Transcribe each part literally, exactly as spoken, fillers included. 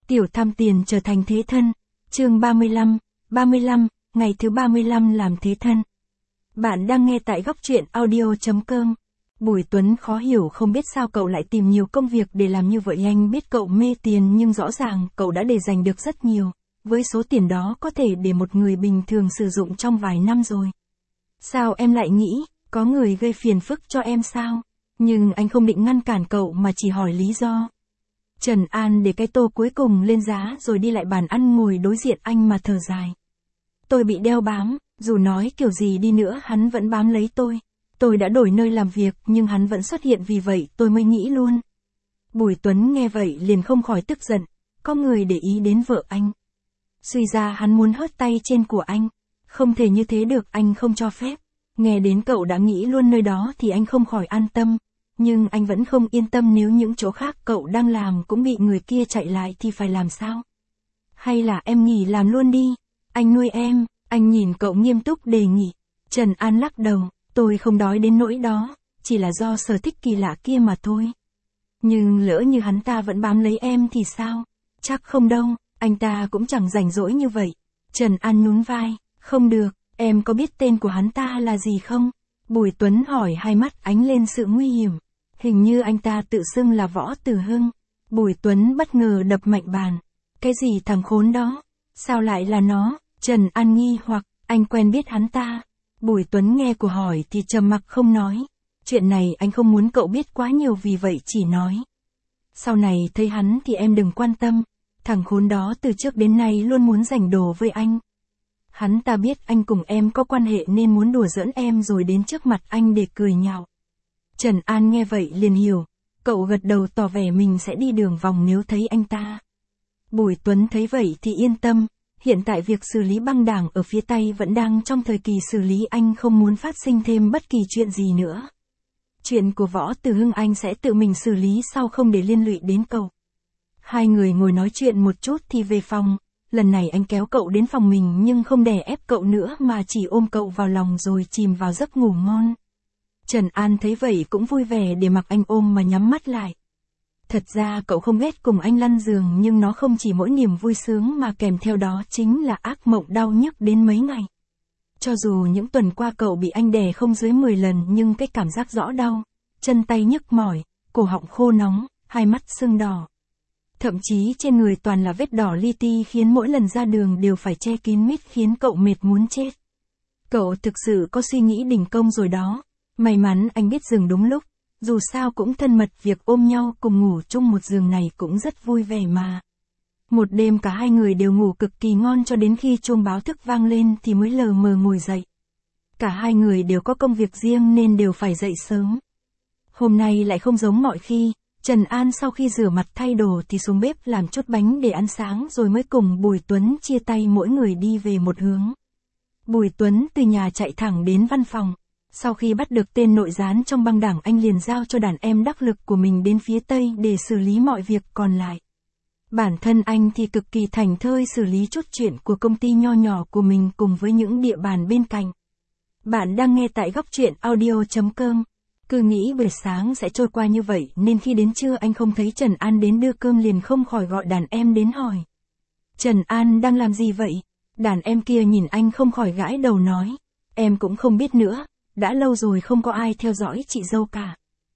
Tiểu tham tiền trở thành thế thân. Chương ba mươi lăm, ba mươi lăm, ngày thứ ba mươi lăm làm thế thân. Bạn đang nghe tại góc truyện audio chấm com. Bùi Tuấn khó hiểu không biết sao cậu lại tìm nhiều công việc để làm như vậy. Anh biết cậu mê tiền nhưng rõ ràng cậu đã để dành được rất nhiều. Với số tiền đó có thể để một người bình thường sử dụng trong vài năm rồi. Sao em lại nghĩ, có người gây phiền phức cho em sao? Nhưng anh không định ngăn cản cậu mà chỉ hỏi lý do. Trần An để cái tô cuối cùng lên giá rồi đi lại bàn ăn ngồi đối diện anh mà thở dài. Tôi bị đeo bám, dù nói kiểu gì đi nữa hắn vẫn bám lấy tôi. Tôi đã đổi nơi làm việc nhưng hắn vẫn xuất hiện, vì vậy tôi mới nghĩ luôn. Bùi Tuấn nghe vậy liền không khỏi tức giận, có người để ý đến vợ anh. Suy ra hắn muốn hớt tay trên của anh. Không thể như thế được, anh không cho phép. Nghe đến cậu đã nghĩ luôn nơi đó thì anh không khỏi an tâm. Nhưng anh vẫn không yên tâm nếu những chỗ khác cậu đang làm cũng bị người kia chạy lại thì phải làm sao? Hay là em nghỉ làm luôn đi, anh nuôi em. Anh nhìn cậu nghiêm túc đề nghị. Trần An lắc đầu, tôi không đói đến nỗi đó, chỉ là do sở thích kỳ lạ kia mà thôi. Nhưng lỡ như hắn ta vẫn bám lấy em thì sao? Chắc không đâu, anh ta cũng chẳng rảnh rỗi như vậy. Trần An nhún vai, không được, em có biết tên của hắn ta là gì không? Bùi Tuấn hỏi, hai mắt ánh lên sự nguy hiểm. Hình như anh ta tự xưng là Võ Tử Hưng. Bùi Tuấn bất ngờ đập mạnh bàn. Cái gì thằng khốn đó? Sao lại là nó? Trần An nghi hoặc, anh quen biết hắn ta. Bùi Tuấn nghe của hỏi thì trầm mặc không nói. Chuyện này anh không muốn cậu biết quá nhiều, vì vậy chỉ nói. Sau này thấy hắn thì em đừng quan tâm. Thằng khốn đó từ trước đến nay luôn muốn giành đồ với anh. Hắn ta biết anh cùng em có quan hệ nên muốn đùa giỡn em rồi đến trước mặt anh để cười nhạo. Trần An nghe vậy liền hiểu. Cậu gật đầu tỏ vẻ mình sẽ đi đường vòng nếu thấy anh ta. Bùi Tuấn thấy vậy thì yên tâm. Hiện tại việc xử lý băng đảng ở phía Tây vẫn đang trong thời kỳ xử lý, anh không muốn phát sinh thêm bất kỳ chuyện gì nữa. Chuyện của Võ Tử Hưng anh sẽ tự mình xử lý sau, không để liên lụy đến cậu. Hai người ngồi nói chuyện một chút thì về phòng. Lần này anh kéo cậu đến phòng mình nhưng không đè ép cậu nữa mà chỉ ôm cậu vào lòng rồi chìm vào giấc ngủ ngon. Trần An thấy vậy cũng vui vẻ để mặc anh ôm mà nhắm mắt lại. Thật ra cậu không ghét cùng anh lăn giường, nhưng nó không chỉ mỗi niềm vui sướng mà kèm theo đó chính là ác mộng đau nhức đến mấy ngày. Cho dù những tuần qua cậu bị anh đè không dưới mười lần nhưng cái cảm giác rõ đau, chân tay nhức mỏi, cổ họng khô nóng, hai mắt sưng đỏ. Thậm chí trên người toàn là vết đỏ li ti khiến mỗi lần ra đường đều phải che kín mít, khiến cậu mệt muốn chết. Cậu thực sự có suy nghĩ đình công rồi đó. May mắn anh biết dừng đúng lúc. Dù sao cũng thân mật, việc ôm nhau cùng ngủ chung một giường này cũng rất vui vẻ mà. Một đêm cả hai người đều ngủ cực kỳ ngon cho đến khi chuông báo thức vang lên thì mới lờ mờ ngồi dậy. Cả hai người đều có công việc riêng nên đều phải dậy sớm. Hôm nay lại không giống mọi khi, Trần An sau khi rửa mặt thay đồ thì xuống bếp làm chút bánh để ăn sáng rồi mới cùng Bùi Tuấn chia tay, mỗi người đi về một hướng. Bùi Tuấn từ nhà chạy thẳng đến văn phòng. Sau khi bắt được tên nội gián trong băng đảng, anh liền giao cho đàn em đắc lực của mình đến phía Tây để xử lý mọi việc còn lại. Bản thân anh thì cực kỳ thảnh thơi xử lý chút chuyện của công ty nho nhỏ của mình cùng với những địa bàn bên cạnh. Bạn đang nghe tại góc truyện audio chấm com. Cứ nghĩ buổi sáng sẽ trôi qua như vậy nên khi đến trưa anh không thấy Trần An đến đưa cơm liền không khỏi gọi đàn em đến hỏi. Trần An đang làm gì vậy? Đàn em kia nhìn anh không khỏi gãi đầu nói. Em cũng không biết nữa. Đã lâu rồi không có ai theo dõi chị dâu cả.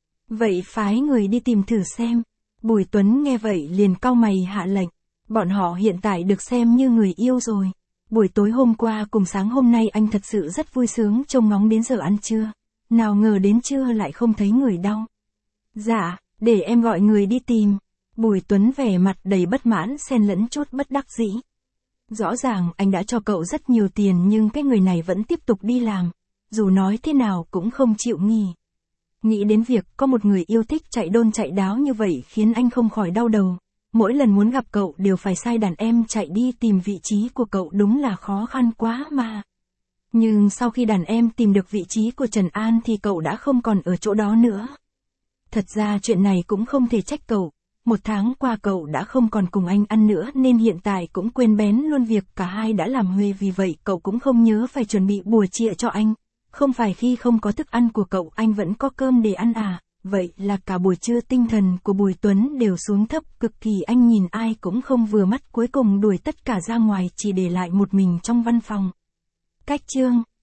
Vậy phái người đi tìm thử xem. Bùi Tuấn nghe vậy liền cau mày hạ lệnh. Bọn họ hiện tại được xem như người yêu rồi. Buổi tối hôm qua cùng sáng hôm nay anh thật sự rất vui sướng trông ngóng đến giờ ăn trưa. Nào ngờ đến trưa lại không thấy người đâu. Dạ, để em gọi người đi tìm. Bùi Tuấn vẻ mặt đầy bất mãn xen lẫn chút bất đắc dĩ. Rõ ràng anh đã cho cậu rất nhiều tiền nhưng cái người này vẫn tiếp tục đi làm. Dù nói thế nào cũng không chịu nghỉ. Nghĩ đến việc có một người yêu thích chạy đôn chạy đáo như vậy khiến anh không khỏi đau đầu. Mỗi lần muốn gặp cậu đều phải sai đàn em chạy đi tìm vị trí của cậu, đúng là khó khăn quá mà. Nhưng sau khi đàn em tìm được vị trí của Trần An thì cậu đã không còn ở chỗ đó nữa. Thật ra chuyện này cũng không thể trách cậu. Một tháng qua cậu đã không còn cùng anh ăn nữa nên hiện tại cũng quên bén luôn việc cả hai đã làm huề, vì vậy cậu cũng không nhớ phải chuẩn bị bùa chia cho anh. Không phải khi không có thức ăn của cậu anh vẫn có cơm để ăn à? Vậy là cả buổi trưa tinh thần của Bùi Tuấn đều xuống thấp cực kỳ, anh nhìn ai cũng không vừa mắt, cuối cùng đuổi tất cả ra ngoài chỉ để lại một mình trong văn phòng. Cách chương